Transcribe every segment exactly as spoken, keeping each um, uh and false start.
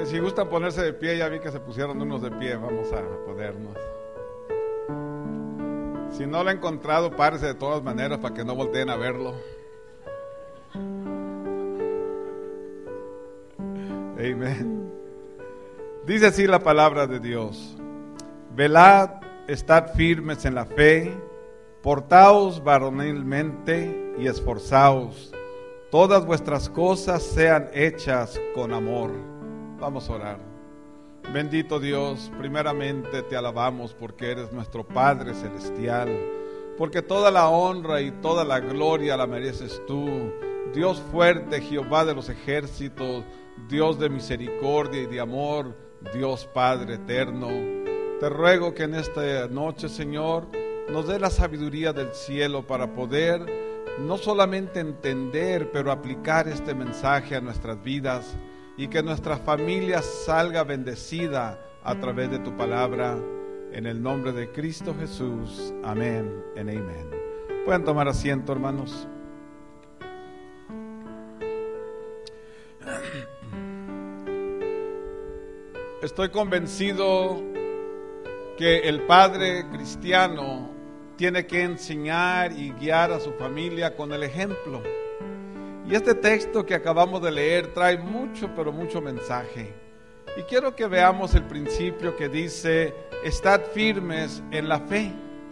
si gustan ponerse de pie, ya vi que se pusieron unos de pie, vamos a ponernos. Si no lo he encontrado, párese de todas maneras para que no volteen a verlo. Amén. Dice así la palabra de Dios: velad, estad firmes en la fe, portaos varonilmente y esforzaos, todas vuestras cosas sean hechas con amor. Vamos a orar. Bendito Dios, primeramente te alabamos porque eres nuestro Padre Celestial, porque toda la honra y toda la gloria la mereces tú, Dios fuerte, Jehová de los ejércitos, Dios de misericordia y de amor, Dios Padre eterno. Te ruego que en esta noche, Señor, nos dé la sabiduría del cielo para poder no solamente entender, pero aplicar este mensaje a nuestras vidas, y que nuestra familia salga bendecida a través de tu palabra, en el nombre de Cristo Jesús. Amén y amén. Pueden tomar asiento, hermanos. Estoy convencido que el padre cristiano tiene que enseñar y guiar a su familia con el ejemplo. Y este texto que acabamos de leer trae mucho, pero mucho mensaje. Y quiero que veamos el principio que dice: estad firmes en la fe.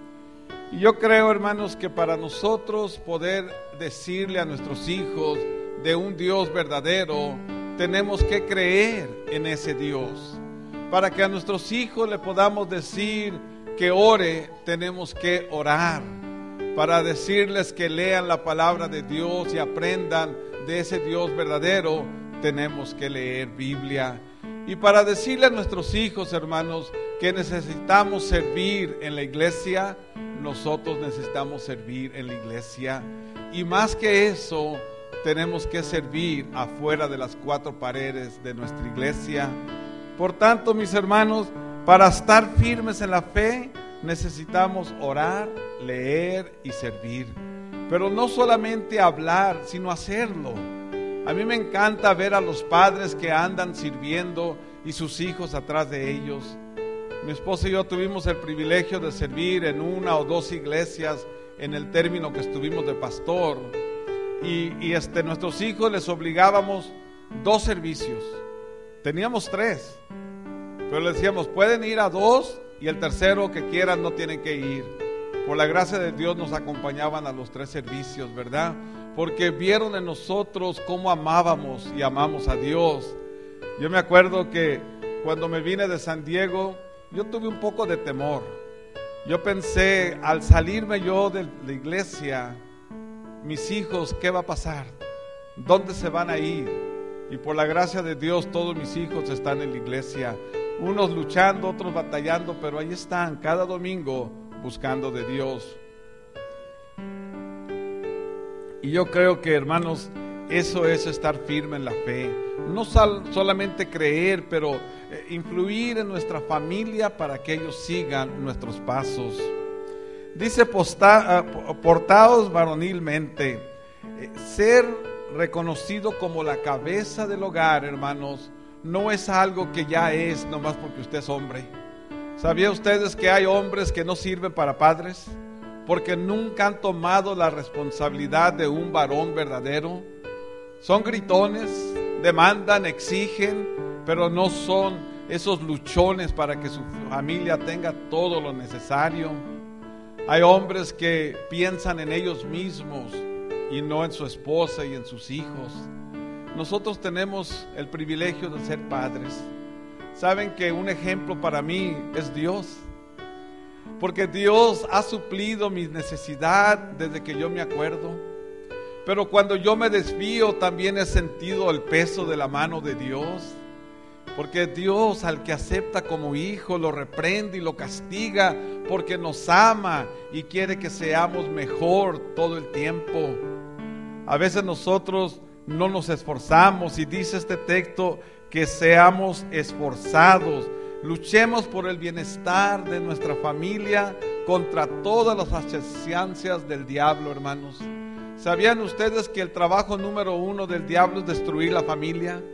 Y yo creo, hermanos, que para nosotros poder decirle a nuestros hijos de un Dios verdadero, tenemos que creer en ese Dios. Para que a nuestros hijos le podamos decir que ore, tenemos que orar. Para decirles que lean la palabra de Dios y aprendan de ese Dios verdadero, tenemos que leer Biblia. Y para decirle a nuestros hijos, hermanos, que necesitamos servir en la iglesia, nosotros necesitamos servir en la iglesia. Y más que eso, tenemos que servir afuera de las cuatro paredes de nuestra iglesia. Por tanto, mis hermanos, para estar firmes en la fe, necesitamos orar, leer y servir. Pero no solamente hablar, sino hacerlo. A mí me encanta ver a los padres que andan sirviendo y sus hijos atrás de ellos. Mi esposa y yo tuvimos el privilegio de servir en una o dos iglesias en el término que estuvimos de pastor. Y, y este, nuestros hijos les obligábamos dos servicios. Teníamos tres, pero les decíamos, pueden ir a dos, y el tercero que quieran no tienen que ir. Por la gracia de Dios nos acompañaban a los tres servicios, ¿verdad? Porque vieron en nosotros cómo amábamos y amamos a Dios. Yo me acuerdo que cuando me vine de San Diego, yo tuve un poco de temor. Yo pensé, al salirme yo de la iglesia, mis hijos, ¿qué va a pasar? ¿Dónde se van a ir? Y por la gracia de Dios, todos mis hijos están en la iglesia. Unos luchando, otros batallando, pero ahí están, cada domingo buscando de Dios. Y yo creo que, hermanos, eso es estar firme en la fe. No sal, solamente creer, pero eh, influir en nuestra familia para que ellos sigan nuestros pasos. Dice, posta, uh, portaos varonilmente. Eh, ser reconocido como la cabeza del hogar, hermanos, no es algo que ya es nomás porque usted es hombre. ¿Sabían ustedes que hay hombres que no sirven para padres? Porque nunca han tomado la responsabilidad de un varón verdadero. Son gritones, demandan, exigen, pero no son esos luchones para que su familia tenga todo lo necesario. Hay hombres que piensan en ellos mismos y no en su esposa y en sus hijos. Nosotros tenemos el privilegio de ser padres. Saben que un ejemplo para mí es Dios, porque Dios ha suplido mi necesidad desde que yo me acuerdo. Pero cuando yo me desvío, también he sentido el peso de la mano de Dios, porque Dios, al que acepta como hijo, lo reprende y lo castiga, porque nos ama y quiere que seamos mejor todo el tiempo. A veces nosotros no nos esforzamos, y dice este texto que seamos esforzados, luchemos por el bienestar de nuestra familia contra todas las asechanzas del diablo, hermanos. ¿Sabían ustedes que el trabajo número uno del diablo es destruir la familia?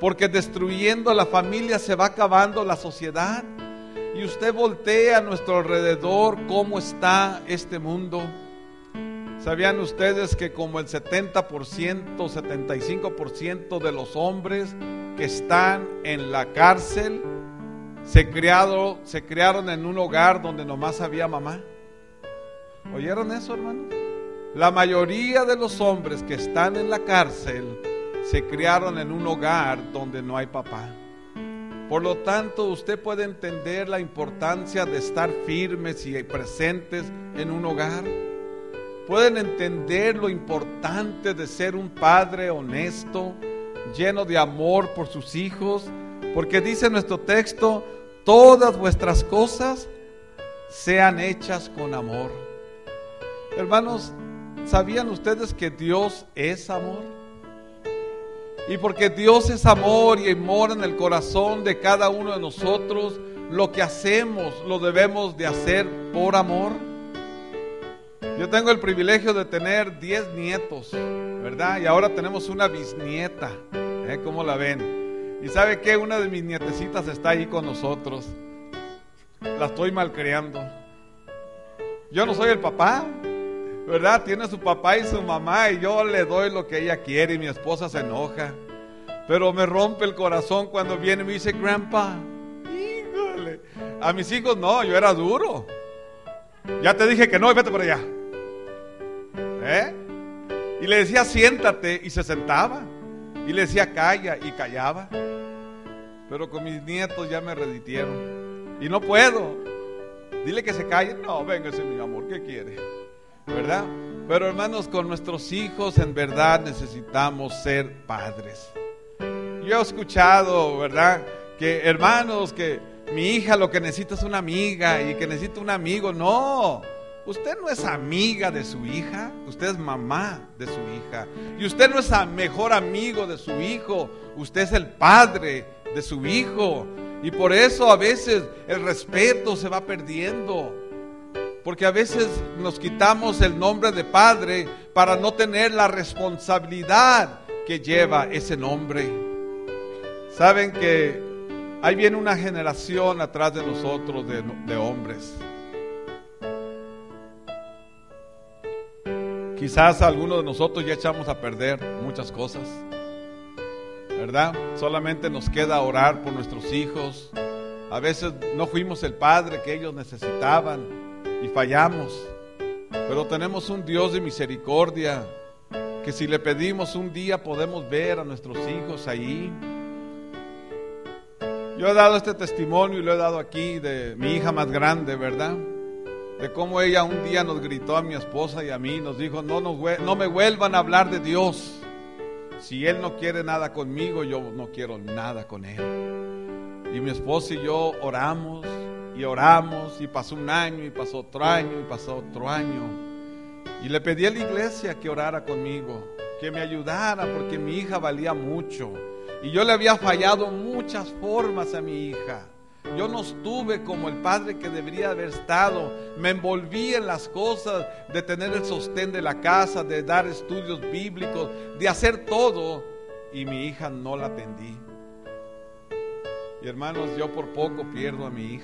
porque destruyendo la familia se va acabando la sociedad. Y usted voltea a nuestro alrededor, cómo está este mundo. ¿Sabían ustedes que como el setenta por ciento, setenta y cinco por ciento de los hombres que están en la cárcel se criaron, se criaron en un hogar donde nomás había mamá? ¿Oyeron eso, hermanos? La mayoría de los hombres que están en la cárcel se criaron en un hogar donde no hay papá. Por lo tanto, usted puede entender la importancia de estar firmes y presentes en un hogar. Pueden entender lo importante de ser un padre honesto, lleno de amor por sus hijos, porque dice nuestro texto: todas vuestras cosas sean hechas con amor. Hermanos, ¿sabían ustedes que Dios es amor? Y porque Dios es amor y mora en el corazón de cada uno de nosotros, lo que hacemos lo debemos de hacer por amor. Yo tengo el privilegio de tener diez nietos, ¿verdad? Y ahora tenemos una bisnieta, ¿eh? ¿Cómo la ven? Y ¿sabe qué? Una de mis nietecitas está ahí con nosotros. La estoy malcriando. Yo no soy el papá, ¿verdad? Tiene su papá y su mamá, y yo le doy lo que ella quiere, y mi esposa se enoja. Pero me rompe el corazón cuando viene y me dice: Grandpa, híjole. A mis hijos no, yo era duro. Ya te dije que no, y vete por allá. ¿Eh? Y le decía: siéntate, y se sentaba. Y le decía: calla, y callaba. Pero con mis nietos ya me reditieron. Y no puedo. Dile que se calle. No, véngase, mi amor, ¿qué quiere? ¿Verdad? Pero hermanos, con nuestros hijos en verdad necesitamos ser padres. Yo he escuchado, ¿verdad?, que hermanos, que mi hija lo que necesita es una amiga y que necesita un amigo. No, usted no es amiga de su hija, usted es mamá de su hija. Y usted no es el mejor amigo de su hijo, usted es el padre de su hijo. Y por eso a veces el respeto se va perdiendo, porque a veces nos quitamos el nombre de padre para no tener la responsabilidad que lleva ese nombre. Saben que ahí viene una generación atrás de nosotros de, de hombres. Quizás algunos de nosotros ya echamos a perder muchas cosas, ¿verdad? Solamente nos queda orar por nuestros hijos. A veces no fuimos el padre que ellos necesitaban y fallamos, pero tenemos un Dios de misericordia que si le pedimos un día podemos ver a nuestros hijos ahí. Yo he dado este testimonio y lo he dado aquí de mi hija más grande, ¿verdad? De cómo ella un día nos gritó a mi esposa y a mí, nos dijo: no, nos, no me vuelvan a hablar de Dios. Si Él no quiere nada conmigo, yo no quiero nada con Él. Y mi esposa y yo oramos y oramos, y pasó un año, y pasó otro año, y pasó otro año. Y le pedí a la iglesia que orara conmigo, que me ayudara, porque mi hija valía mucho. Y yo le había fallado muchas formas a mi hija. Yo no estuve como el padre que debería haber estado. Me envolví en las cosas de tener el sostén de la casa, de dar estudios bíblicos, de hacer todo, y mi hija no la atendí. Y hermanos, yo por poco pierdo a mi hija.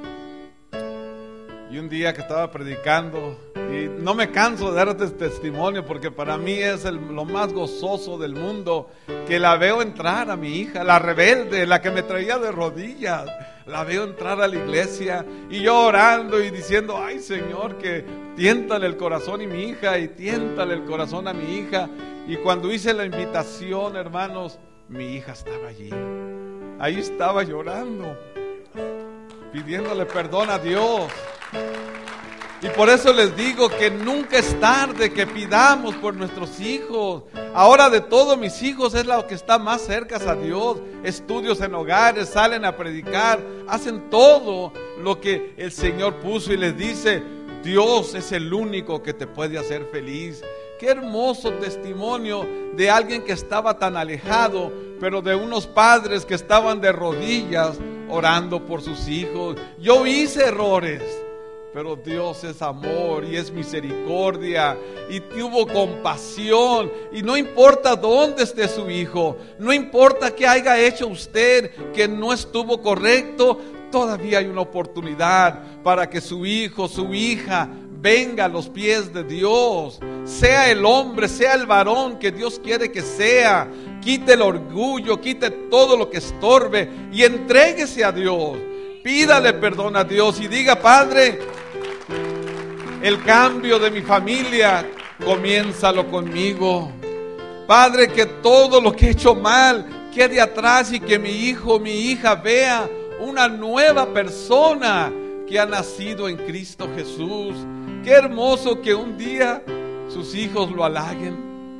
Y un día que estaba predicando, y no me canso de dar este testimonio porque para mí es el, lo más gozoso del mundo, que la veo entrar a mi hija, la rebelde, la que me traía de rodillas, la veo entrar a la iglesia, y yo orando y diciendo: ay Señor, que tiéntale el corazón a mi hija, y tiéntale el corazón a mi hija. Y cuando hice la invitación, hermanos, mi hija estaba allí, ahí estaba llorando, pidiéndole perdón a Dios. Y por eso les digo que nunca es tarde que pidamos por nuestros hijos. Ahora de todos mis hijos es la que está más cerca a Dios. Estudios en hogares, salen a predicar, hacen todo lo que el Señor puso, y les dice: Dios es el único que te puede hacer feliz. Qué hermoso testimonio de alguien que estaba tan alejado, pero de unos padres que estaban de rodillas orando por sus hijos. Yo hice errores, pero Dios es amor y es misericordia y tuvo compasión, y no importa dónde esté su hijo, no importa qué haya hecho usted que no estuvo correcto, todavía hay una oportunidad para que su hijo, su hija venga a los pies de Dios, sea el hombre, sea el varón que Dios quiere que sea. Quite el orgullo, quite todo lo que estorbe y entréguese a Dios. Pídale perdón a Dios y diga: Padre, el cambio de mi familia, comiénzalo conmigo. Padre, que todo lo que he hecho mal quede atrás y que mi hijo, mi hija vea una nueva persona que ha nacido en Cristo Jesús. Qué hermoso que un día sus hijos lo halaguen.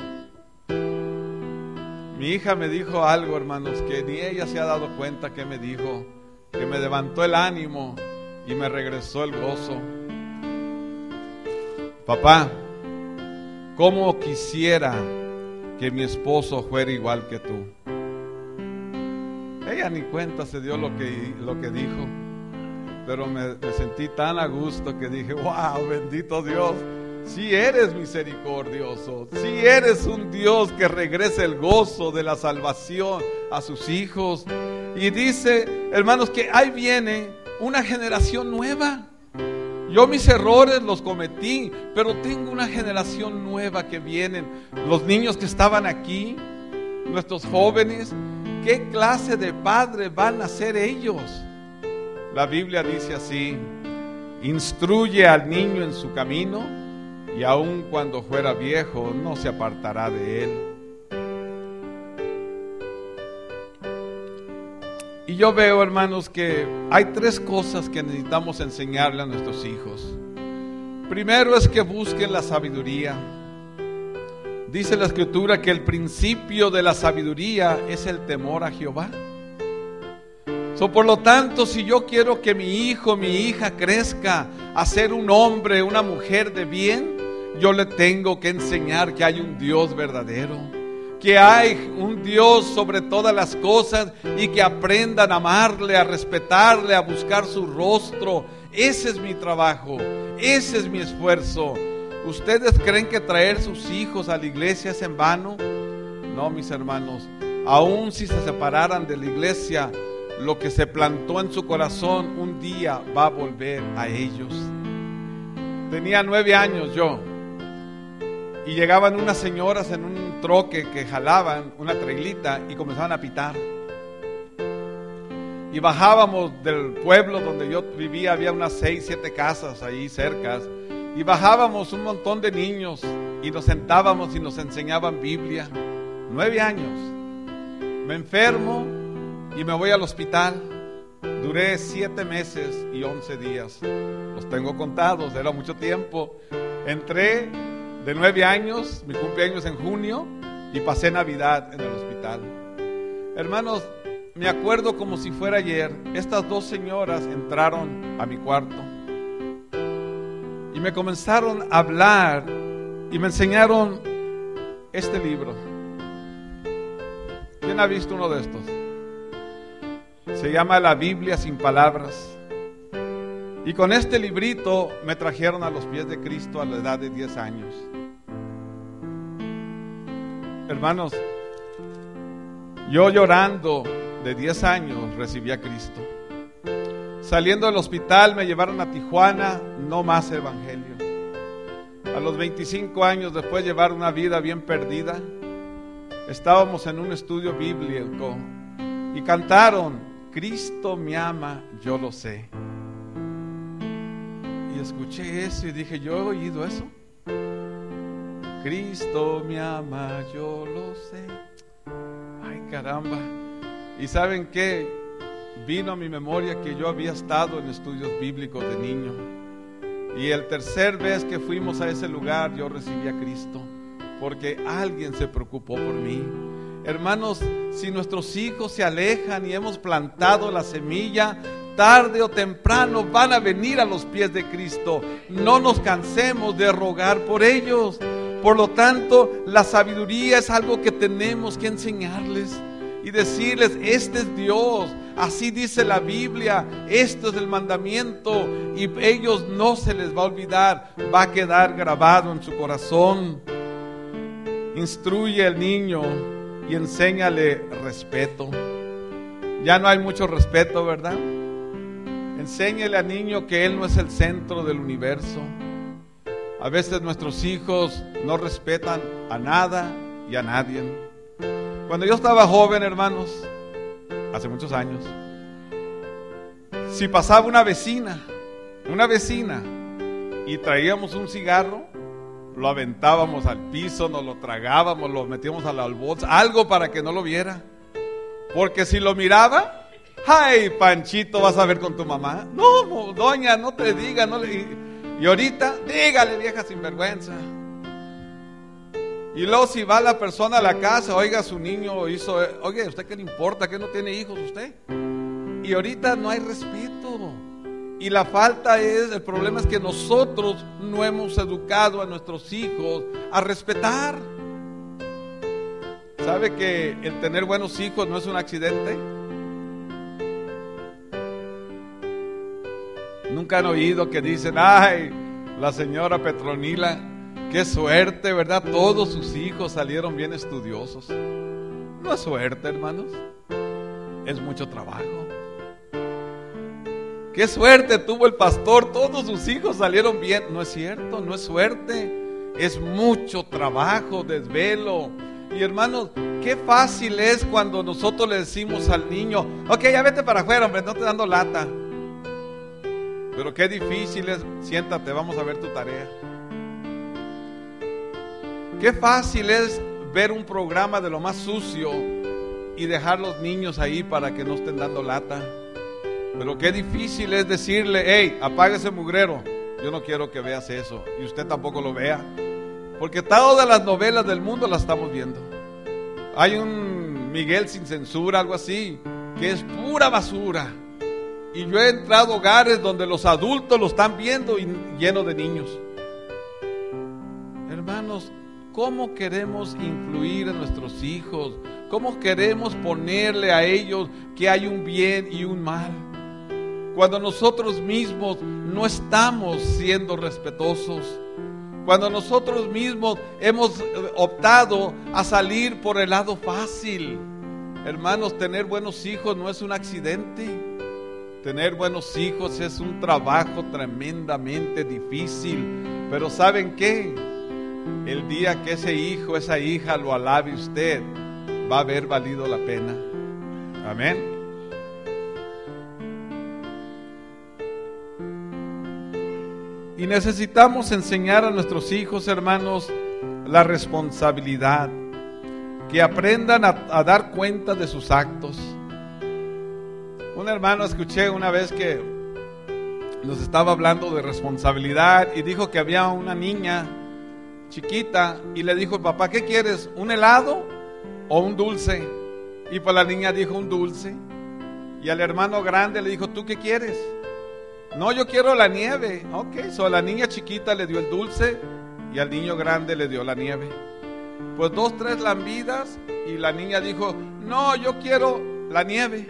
Mi hija me dijo algo, hermanos, que ni ella se ha dado cuenta que me dijo, que me levantó el ánimo y me regresó el gozo. Papá, ¿cómo quisiera que mi esposo fuera igual que tú? Ella ni cuenta se dio lo que, lo que dijo, pero me, me sentí tan a gusto que dije: wow, bendito Dios, si eres misericordioso, si eres un Dios que regresa el gozo de la salvación a sus hijos. Y dice, hermanos, que ahí viene una generación nueva. Yo mis errores los cometí, pero tengo una generación nueva que vienen. Los niños que estaban aquí, nuestros jóvenes, ¿qué clase de padres van a ser ellos? La Biblia dice así: instruye al niño en su camino, y aun cuando fuera viejo no se apartará de él. Y yo veo, hermanos, que hay tres cosas que necesitamos enseñarle a nuestros hijos. Primero es que busquen la sabiduría. Dice la Escritura que el principio de la sabiduría es el temor a Jehová. So, por lo tanto, si yo quiero que mi hijo, mi hija crezca a ser un hombre, una mujer de bien, yo le tengo que enseñar que hay un Dios verdadero, que hay un Dios sobre todas las cosas, y que aprendan a amarle, a respetarle, a buscar su rostro. Ese es mi trabajo, ese es mi esfuerzo. ¿Ustedes creen que traer sus hijos a la iglesia es en vano? No, mis hermanos, aun si se separaran de la iglesia, lo que se plantó en su corazón un día va a volver a ellos. Tenía nueve años yo, y llegaban unas señoras en un troque que jalaban una trailita y comenzaban a pitar. Y bajábamos del pueblo donde yo vivía, había unas seis, siete casas ahí cerca, y bajábamos un montón de niños y nos sentábamos y nos enseñaban Biblia. Nueve años. Me enfermo y me voy al hospital. Duré siete meses y once días. Los tengo contados, era mucho tiempo. Entré de nueve años, mi cumpleaños en junio, y pasé Navidad en el hospital. Hermanos, me acuerdo como si fuera ayer. Estas dos señoras entraron a mi cuarto y me comenzaron a hablar y me enseñaron este libro. ¿Quién ha visto uno de estos? Se llama La Biblia sin palabras. Y con este librito me trajeron a los pies de Cristo a la edad de diez años. Hermanos, yo llorando de diez años recibí a Cristo. Saliendo del hospital me llevaron a Tijuana, no más evangelio. A los veinticinco años, después de llevar una vida bien perdida, estábamos en un estudio bíblico y cantaron: Cristo me ama, yo lo sé. Y escuché eso y dije: yo he oído eso. Cristo me ama, yo lo sé. Ay, caramba. ¿Y saben qué? Vino a mi memoria que yo había estado en estudios bíblicos de niño. Y el tercer vez que fuimos a ese lugar, yo recibí a Cristo, porque alguien se preocupó por mí. Hermanos, si nuestros hijos se alejan y hemos plantado la semilla, tarde o temprano van a venir a los pies de Cristo. No nos cansemos de rogar por ellos. Por lo tanto, la sabiduría es algo que tenemos que enseñarles y decirles: este es Dios. así dice la Biblia, esto es el mandamiento, y ellos no se les va a olvidar, va a quedar grabado en su corazón. Instruye al niño y enséñale respeto. Ya no hay mucho respeto, ¿verdad? Enséñale al niño que él no es el centro del universo. A veces nuestros hijos no respetan a nada y a nadie. Cuando yo estaba joven, hermanos, hace muchos años, si pasaba una vecina, una vecina, y traíamos un cigarro, lo aventábamos al piso, nos lo tragábamos, lo metíamos a la bolsa, algo para que no lo viera. Porque si lo miraba, ¡ay, Panchito, vas a ver con tu mamá! No, doña, no te diga, no le... Y, y ahorita, dígale, vieja sinvergüenza. Y luego si va la persona a la casa, oiga, su niño hizo, oye, ¿usted qué le importa? ¿Que no tiene hijos usted? Y ahorita no hay respeto. Y la falta es, el problema es que nosotros no hemos educado a nuestros hijos a respetar. ¿Sabe que el tener buenos hijos no es un accidente? Nunca han oído que dicen, ay, la señora Petronila, qué suerte, ¿verdad? Todos sus hijos salieron bien estudiosos. No es suerte, hermanos, es mucho trabajo. Qué suerte tuvo el pastor, todos sus hijos salieron bien. No es cierto, no es suerte, es mucho trabajo, desvelo. Y hermanos, qué fácil es cuando nosotros le decimos al niño, ok, ya vete para afuera, hombre, no te dando lata. Pero qué difícil es, siéntate, vamos a ver tu tarea. Qué fácil es ver un programa de lo más sucio y dejar los niños ahí para que no estén dando lata. Pero qué difícil es decirle, hey, apaga ese mugrero, yo no quiero que veas eso, y usted tampoco lo vea, porque todas las novelas del mundo las estamos viendo. Hay un Miguel sin censura, algo así, que es pura basura, y yo he entrado a hogares donde los adultos lo están viendo y lleno de niños. Hermanos, ¿cómo queremos influir en nuestros hijos? ¿Cómo queremos ponerle a ellos que hay un bien y un mal? Cuando nosotros mismos no estamos siendo respetuosos, cuando nosotros mismos hemos optado a salir por el lado fácil. Hermanos, tener buenos hijos no es un accidente. Tener buenos hijos es un trabajo tremendamente difícil. Pero ¿saben qué? El día que ese hijo, esa hija lo alabe usted, va a haber valido la pena. Amén. Y necesitamos enseñar a nuestros hijos, hermanos, la responsabilidad, que aprendan a, a dar cuenta de sus actos. Un hermano escuché una vez que nos estaba hablando de responsabilidad y dijo que había una niña chiquita y le dijo, papá, ¿qué quieres? ¿Un helado o un dulce? Y pues la niña dijo, un dulce. Y al hermano grande le dijo, ¿tú qué quieres? No, yo quiero la nieve. Ok, so la niña chiquita le dio el dulce y al niño grande le dio la nieve. Pues dos, tres lambidas y la niña dijo, no, yo quiero la nieve.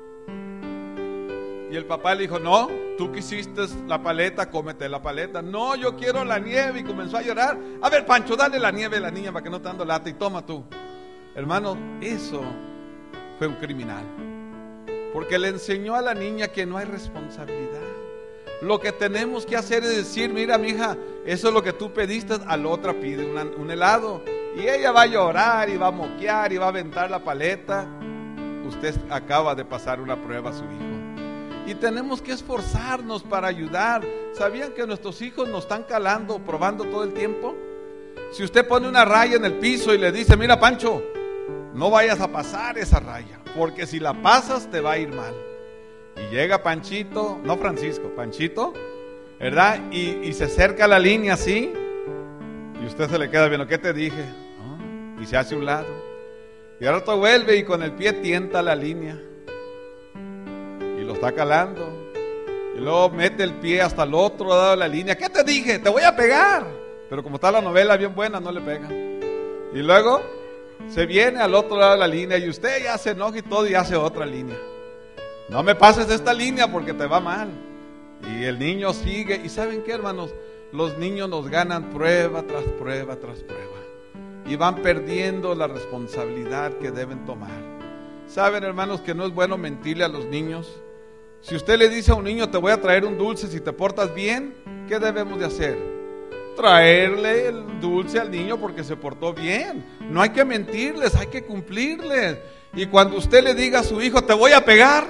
Y el papá le dijo, no, tú quisiste la paleta, cómete la paleta. No, yo quiero la nieve. Y comenzó a llorar. A ver, Pancho, dale la nieve a la niña para que no te dando lata y toma tú. Hermano, eso fue un criminal, porque le enseñó a la niña que no hay responsabilidad. Lo que tenemos que hacer es decir, mira, mija, eso es lo que tú pediste, a la otra pide una, un helado. Y ella va a llorar y va a moquear y va a aventar la paleta. Usted acaba de pasar una prueba a su hijo. Y tenemos que esforzarnos para ayudar. ¿Sabían que nuestros hijos nos están calando, probando todo el tiempo? Si usted pone una raya en el piso y le dice, mira, Pancho, no vayas a pasar esa raya, porque si la pasas te va a ir mal. Y llega Panchito, no Francisco, Panchito, ¿verdad? Y, y se acerca a la línea así, y usted se le queda viendo, ¿qué te dije? ¿No? Y se hace un lado. Y ahora rato vuelve y con el pie tienta la línea. Y lo está calando. Y luego mete el pie hasta el otro lado de la línea. ¿Qué te dije? Te voy a pegar. Pero como está la novela bien buena, no le pega. Y luego se viene al otro lado de la línea y usted ya se enoja y todo y hace otra línea. no me pases esta línea porque te va mal. Y el niño sigue. ¿Y saben qué, hermanos? Los niños nos ganan prueba tras prueba tras prueba. Y van perdiendo la responsabilidad que deben tomar. ¿Saben, hermanos, que no es bueno mentirle a los niños? Si usted le dice a un niño, te voy a traer un dulce si te portas bien, ¿qué debemos de hacer? Traerle el dulce al niño porque se portó bien. No hay que mentirles, hay que cumplirles. Y cuando usted le diga a su hijo, te voy a pegar,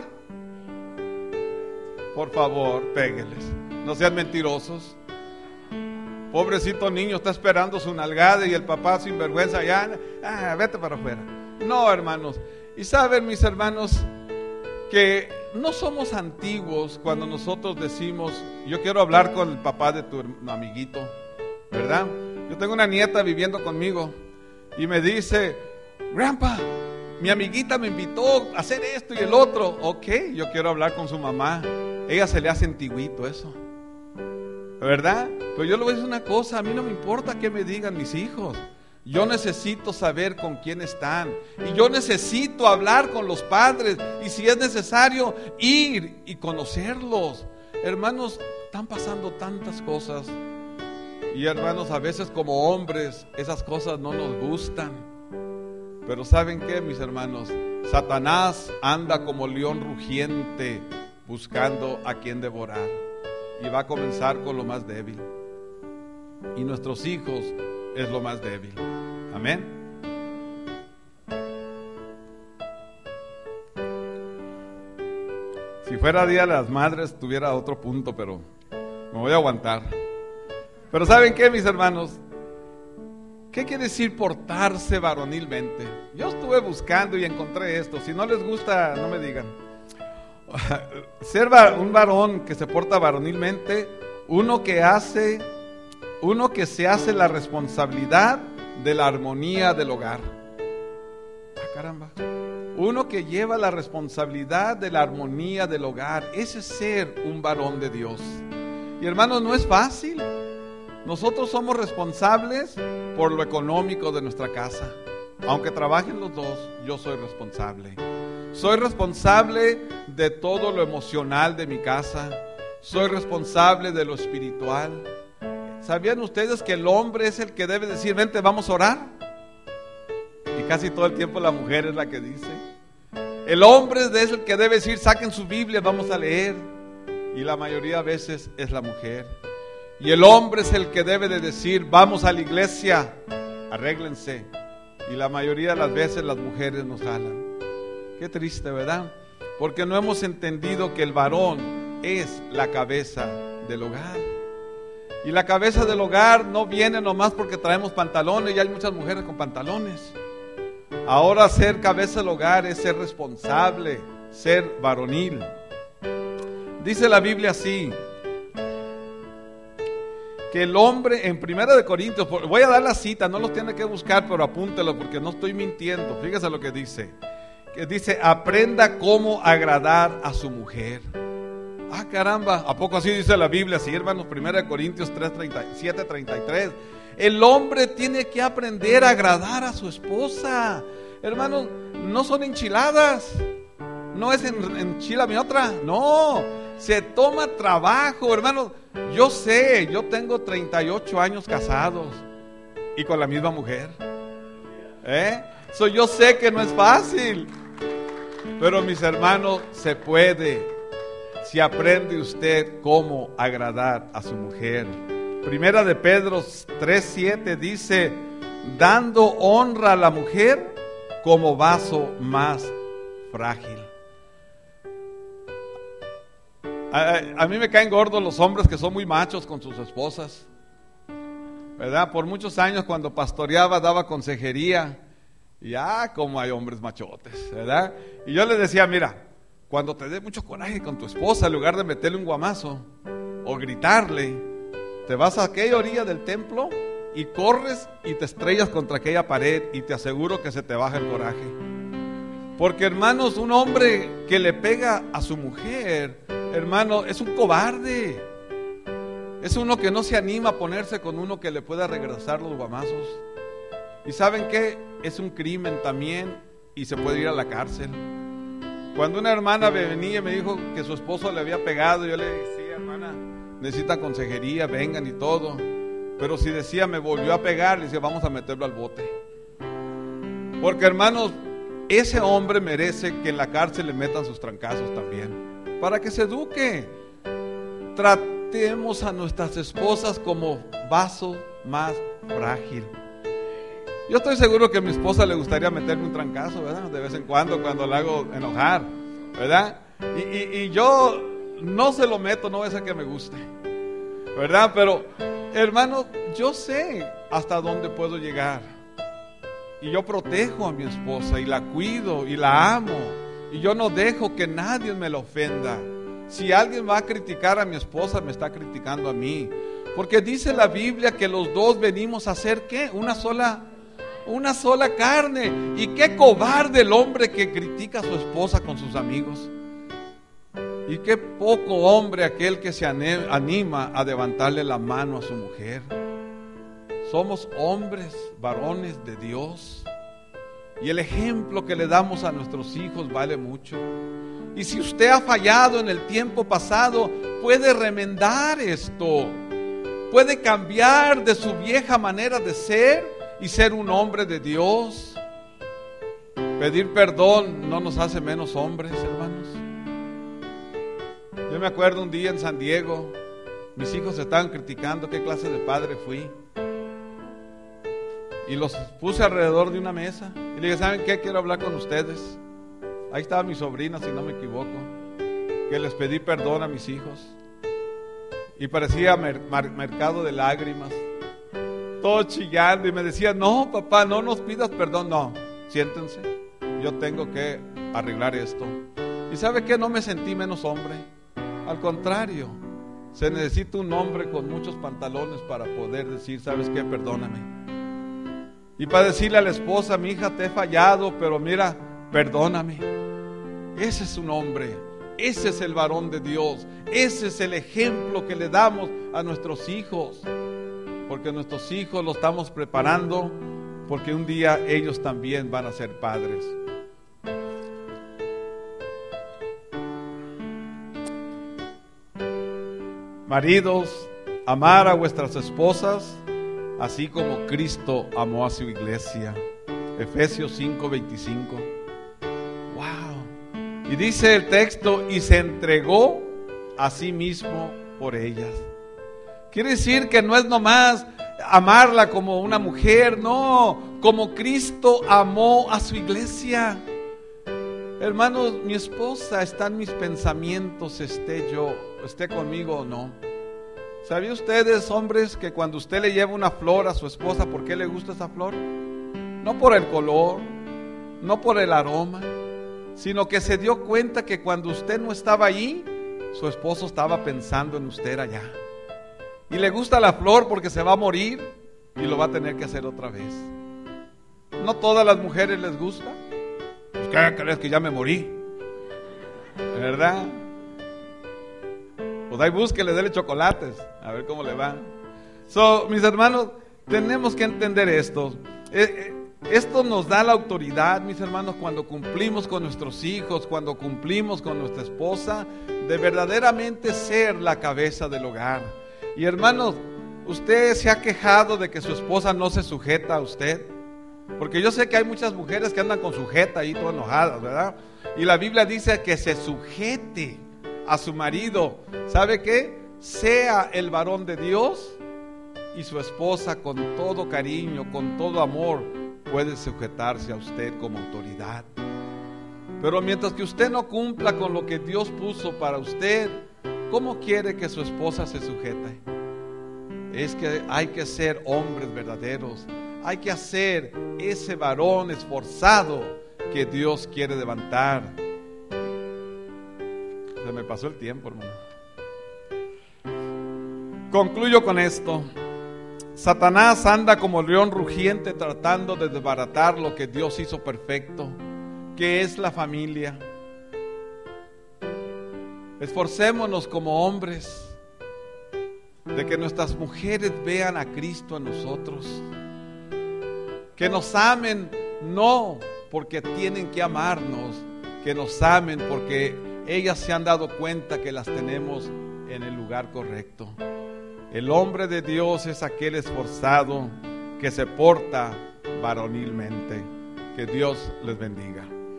por favor, pégueles. No sean mentirosos. Pobrecito niño, está esperando su nalgada y el papá sin vergüenza ya, ah, vete para afuera. No, hermanos. Y saben, mis hermanos, que no somos antiguos cuando nosotros decimos, yo quiero hablar con el papá de tu amiguito, ¿verdad? Yo tengo una nieta viviendo conmigo y me dice, Grandpa, mi amiguita me invitó a hacer esto y el otro. Ok, yo quiero hablar con su mamá. Ella se le hace antiguito eso, ¿verdad? Pero yo le voy a decir una cosa, a mí no me importa qué me digan mis hijos. Yo necesito saber con quién están. Y yo necesito hablar con los padres. Y si es necesario, ir y conocerlos. Hermanos, están pasando tantas cosas. Y hermanos, a veces como hombres, esas cosas no nos gustan. Pero ¿saben qué, mis hermanos? Satanás anda como león rugiente buscando a quien devorar. Y va a comenzar con lo más débil. Y nuestros hijos es lo más débil. Amén. Si fuera Día de las Madres tuviera otro punto, pero me voy a aguantar. Pero ¿saben qué, mis hermanos? ¿Qué quiere decir portarse varonilmente? Yo estuve buscando y encontré esto. Si no les gusta, no me digan. Ser un varón que se porta varonilmente, uno que hace, uno que se hace la responsabilidad de la armonía del hogar. Ah, caramba. Uno que lleva la responsabilidad de la armonía del hogar. Ese es ser un varón de Dios. Y hermanos, no es fácil. Nosotros somos responsables por lo económico de nuestra casa. Aunque trabajen los dos, yo soy responsable. Soy responsable de todo lo emocional de mi casa. Soy responsable de lo espiritual. ¿Sabían ustedes que el hombre es el que debe decir, vente, vamos a orar? Y casi todo el tiempo la mujer es la que dice. El hombre es el que debe decir, saquen su Biblia, vamos a leer. Y la mayoría de veces es la mujer. Y el hombre es el que debe de decir, vamos a la iglesia, arréglense. Y la mayoría de las veces las mujeres nos jalan. Qué triste, ¿verdad? Porque no hemos entendido que el varón es la cabeza del hogar. Y la cabeza del hogar no viene nomás porque traemos pantalones, y hay muchas mujeres con pantalones. Ahora ser cabeza del hogar es ser responsable, ser varonil. Dice la Biblia así, que el hombre en Primera de Corintios, voy a dar la cita, no los tiene que buscar, pero apúntelo porque no estoy mintiendo. Fíjese lo que dice. Que dice, aprenda cómo agradar a su mujer. Ah, caramba, ¿a poco así dice la Biblia? Sí, hermanos, Primera de Corintios siete treinta y tres. El hombre tiene que aprender a agradar a su esposa. Hermanos, no son enchiladas. No es en, enchilame otra. No, se toma trabajo, hermanos. Yo sé, yo tengo treinta y ocho años casados y con la misma mujer. ¿Eh? So, yo sé que no es fácil. Pero mis hermanos, se puede si aprende usted cómo agradar a su mujer. Primera de Pedro tres siete dice, dando honra a la mujer como vaso más frágil. A, a mí me caen gordos los hombres que son muy machos con sus esposas, ¿verdad? Por muchos años cuando pastoreaba daba consejería. Y ah, como hay hombres machotes, ¿verdad? Y yo les decía, mira, cuando te dé mucho coraje con tu esposa, en lugar de meterle un guamazo o gritarle, te vas a aquella orilla del templo y corres y te estrellas contra aquella pared y te aseguro que se te baja el coraje. Porque, hermanos, un hombre que le pega a su mujer, hermano, es un cobarde. Es uno que no se anima a ponerse con uno que le pueda regresar los guamazos. ¿Y saben qué? Es un crimen también y se puede ir a la cárcel. Cuando una hermana me venía y me dijo que su esposo le había pegado, yo le decía, hermana, necesita consejería, vengan y todo. Pero si decía, me volvió a pegar, le decía, vamos a meterlo al bote. Porque, hermanos, ese hombre merece que en la cárcel le metan sus trancazos también, para que se eduque. Tratemos a nuestras esposas como vaso más frágil. Yo estoy seguro que a mi esposa le gustaría meterme un trancazo, ¿verdad? De vez en cuando, cuando la hago enojar, ¿verdad? Y, y, y yo no se lo meto, no es el que me guste, ¿verdad? Pero, hermano, yo sé hasta dónde puedo llegar. Y yo protejo a mi esposa y la cuido y la amo. Y yo no dejo que nadie me la ofenda. Si alguien va a criticar a mi esposa, me está criticando a mí. Porque dice la Biblia que los dos venimos a ser, ¿qué? Una sola Una sola carne. Y qué cobarde el hombre que critica a su esposa con sus amigos. Y qué poco hombre aquel que se anima a levantarle la mano a su mujer. Somos hombres, varones de Dios. Y el ejemplo que le damos a nuestros hijos vale mucho. Y si usted ha fallado en el tiempo pasado, puede remendar esto. Puede cambiar de su vieja manera de ser y ser un hombre de Dios. Pedir perdón no nos hace menos hombres, hermanos. Yo me acuerdo un día en San Diego, mis hijos estaban criticando qué clase de padre fui. Y los puse alrededor de una mesa y le dije, ¿saben qué? Quiero hablar con ustedes. Ahí estaba mi sobrina, si no me equivoco, que les pedí perdón a mis hijos. Y parecía mer- mar- mercado de lágrimas, todo chillando, y me decía, no papá, no nos pidas perdón. No, siéntense, yo tengo que arreglar esto. Y ¿sabe qué? No me sentí menos hombre. Al contrario, se necesita un hombre con muchos pantalones para poder decir, ¿sabes qué? Perdóname. Y para decirle a la esposa, mi hija, te he fallado, pero mira, perdóname. Ese es un hombre, ese es el varón de Dios, ese es el ejemplo que le damos a nuestros hijos. Porque nuestros hijos los estamos preparando, porque un día ellos también van a ser padres. Maridos, amar a vuestras esposas, así como Cristo amó a su iglesia. Efesios cinco veinticinco. Wow. Y dice el texto, y se entregó a sí mismo por ellas. Quiere decir que no es nomás amarla como una mujer, no, como Cristo amó a su iglesia. Hermanos, mi esposa está en mis pensamientos, esté yo, esté conmigo o no. ¿Sabían ustedes, hombres, que cuando usted le lleva una flor a su esposa, ¿por qué le gusta esa flor? No por el color, no por el aroma, sino que se dio cuenta que cuando usted no estaba ahí, su esposo estaba pensando en usted allá. Y le gusta la flor porque se va a morir y lo va a tener que hacer otra vez. ¿No todas las mujeres les gusta? Pues ¿qué crees que ya me morí? ¿Verdad? Pues ahí búsquele, dele chocolates, a ver cómo le va. So, mis hermanos, tenemos que entender esto. Esto nos da la autoridad, mis hermanos, cuando cumplimos con nuestros hijos, cuando cumplimos con nuestra esposa, de verdaderamente ser la cabeza del hogar. Y hermanos, ¿usted se ha quejado de que su esposa no se sujeta a usted? Porque yo sé que hay muchas mujeres que andan con sujeta ahí todas enojadas, ¿verdad? Y la Biblia dice que se sujete a su marido. ¿Sabe qué? Sea el varón de Dios y su esposa con todo cariño, con todo amor, puede sujetarse a usted como autoridad. Pero mientras que usted no cumpla con lo que Dios puso para usted, ¿cómo quiere que su esposa se sujete? Es que hay que ser hombres verdaderos. Hay que hacer ese varón esforzado que Dios quiere levantar. Se me pasó el tiempo, hermano. Concluyo con esto. Satanás anda como león rugiente tratando de desbaratar lo que Dios hizo perfecto, que es la familia. Esforcémonos como hombres de que nuestras mujeres vean a Cristo en nosotros, que nos amen no porque tienen que amarnos, que nos amen, porque ellas se han dado cuenta que las tenemos en el lugar correcto. El hombre de Dios es aquel esforzado que se porta varonilmente. Que Dios les bendiga.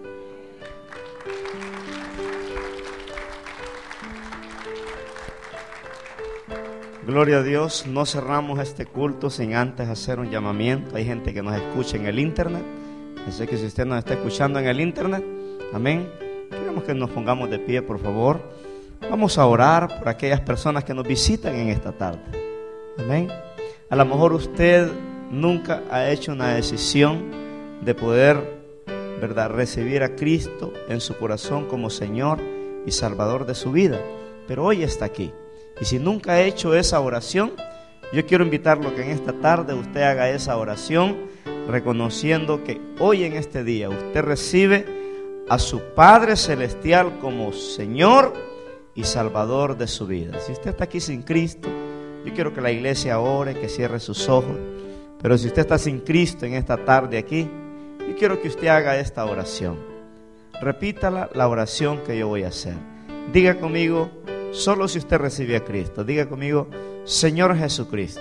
Gloria a Dios. No cerramos este culto sin antes hacer un llamamiento. Hay gente que nos escucha en el internet. Así que si usted nos está escuchando en el internet, amén, queremos que nos pongamos de pie, por favor. Vamos a orar por aquellas personas que nos visitan en esta tarde. Amén. A lo mejor usted nunca ha hecho una decisión de poder, ¿verdad?, recibir a Cristo en su corazón como Señor y Salvador de su vida, pero hoy está aquí. Y si nunca ha hecho esa oración, yo quiero invitarlo que en esta tarde usted haga esa oración, reconociendo que hoy en este día usted recibe a su Padre Celestial como Señor y Salvador de su vida. Si usted está aquí sin Cristo, yo quiero que la iglesia ore, que cierre sus ojos. Pero si usted está sin Cristo en esta tarde aquí, yo quiero que usted haga esta oración. Repítala, la oración que yo voy a hacer. Diga conmigo, solo si usted recibe a Cristo, diga conmigo: Señor Jesucristo,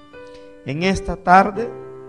en esta tarde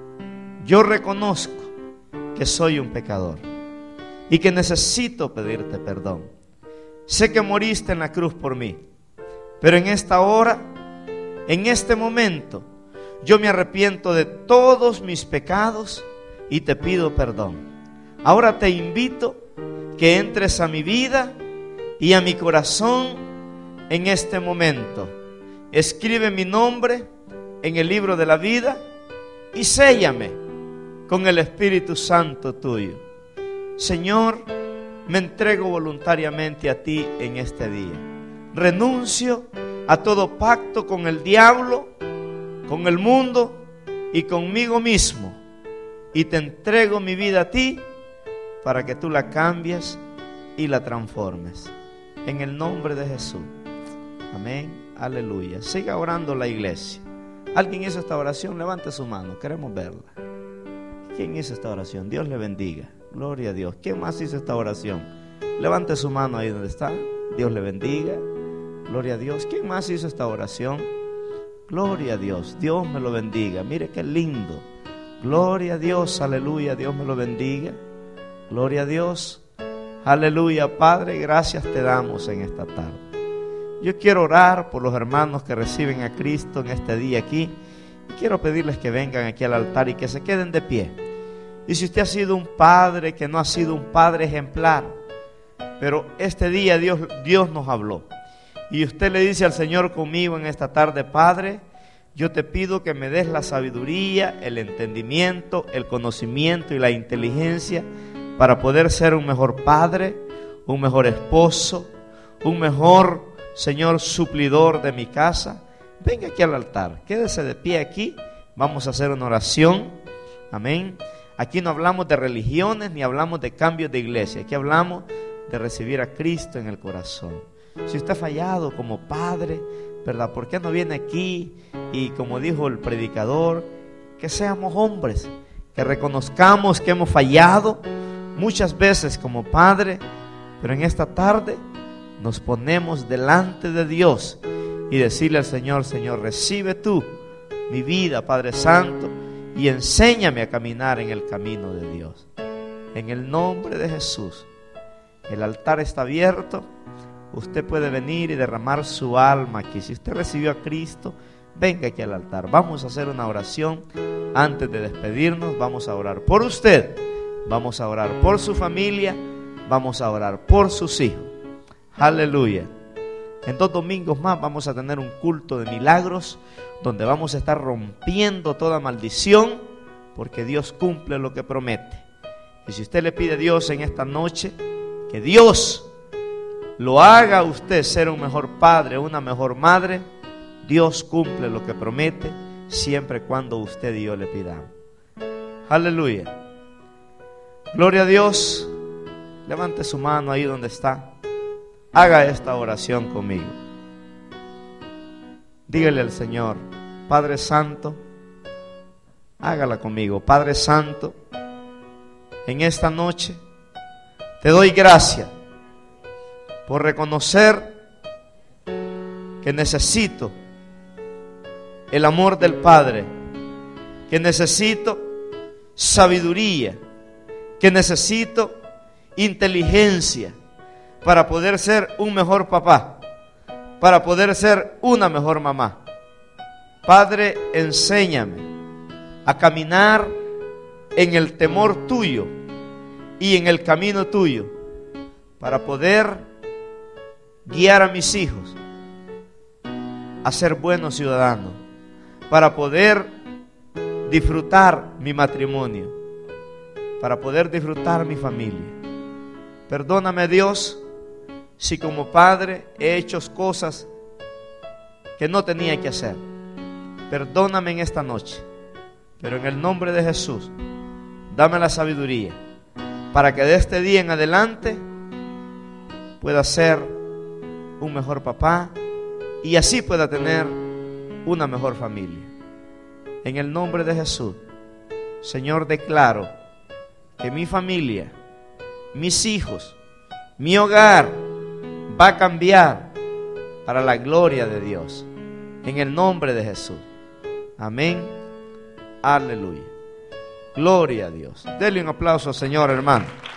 yo reconozco que soy un pecador y que necesito pedirte perdón. Sé que moriste en la cruz por mí, pero en esta hora, en este momento, yo me arrepiento de todos mis pecados y te pido perdón. Ahora te invito que entres a mi vida y a mi corazón en este momento. Escribe mi nombre en el libro de la vida y séllame con el Espíritu Santo tuyo. Señor, me entrego voluntariamente a ti en este día. Renuncio a todo pacto con el diablo, con el mundo y conmigo mismo, y te entrego mi vida a ti para que tú la cambies y la transformes. En el nombre de Jesús. Amén. Aleluya. Siga orando la iglesia. ¿Alguien hizo esta oración? Levante su mano, queremos verla. ¿Quién hizo esta oración? Dios le bendiga. Gloria a Dios. ¿Quién más hizo esta oración? Levante su mano ahí donde está. Dios le bendiga. Gloria a Dios. ¿Quién más hizo esta oración? Gloria a Dios. Dios me lo bendiga. Mire qué lindo. Gloria a Dios. Aleluya. Dios me lo bendiga. Gloria a Dios. Aleluya. Padre, gracias te damos en esta tarde. Yo quiero orar por los hermanos que reciben a Cristo en este día aquí. Y quiero pedirles que vengan aquí al altar y que se queden de pie. Y si usted ha sido un padre que no ha sido un padre ejemplar, pero este día Dios, Dios nos habló, y usted le dice al Señor conmigo en esta tarde: Padre, yo te pido que me des la sabiduría, el entendimiento, el conocimiento y la inteligencia para poder ser un mejor padre, un mejor esposo, un mejor, Señor, suplidor de mi casa. Venga aquí al altar, quédese de pie aquí, vamos a hacer una oración. Amén. Aquí no hablamos de religiones ni hablamos de cambios de iglesia, aquí hablamos de recibir a Cristo en el corazón. Si usted ha fallado como padre, ¿verdad? ¿Por qué no viene aquí? Y como dijo el predicador, que seamos hombres, que reconozcamos que hemos fallado muchas veces como padre, pero en esta tarde nos ponemos delante de Dios y decirle al Señor: Señor, recibe tú mi vida, Padre Santo, y enséñame a caminar en el camino de Dios. En el nombre de Jesús, el altar está abierto. Usted puede venir y derramar su alma aquí. Si usted recibió a Cristo, venga aquí al altar. Vamos a hacer una oración antes de despedirnos. Vamos a orar por usted, vamos a orar por su familia, vamos a orar por sus hijos. Aleluya. En dos domingos más vamos a tener un culto de milagros, donde vamos a estar rompiendo toda maldición, porque Dios cumple lo que promete. Y si usted le pide a Dios en esta noche que Dios lo haga a usted ser un mejor padre, una mejor madre, Dios cumple lo que promete, siempre y cuando usted y yo le pidamos. Aleluya. Gloria a Dios. Levante su mano ahí donde está. Haga esta oración conmigo. Dígale al Señor: Padre Santo, hágala conmigo. Padre Santo, en esta noche Te doy gracias por reconocer que necesito el amor del Padre, que necesito sabiduría, que necesito inteligencia para poder ser un mejor papá, para poder ser una mejor mamá. Padre, enséñame a caminar en el temor tuyo y en el camino tuyo para poder guiar a mis hijos a ser buenos ciudadanos, para poder disfrutar mi matrimonio, para poder disfrutar mi familia. Perdóname, Dios, si como padre he hecho cosas que no tenía que hacer. Perdóname en esta noche, pero en el nombre de Jesús, dame la sabiduría para que de este día en adelante pueda ser un mejor papá y así pueda tener una mejor familia. En el nombre de Jesús, Señor, declaro que mi familia, mis hijos, mi hogar va a cambiar para la gloria de Dios. En el nombre de Jesús. Amén. Aleluya. Gloria a Dios. Dele un aplauso al Señor, hermano.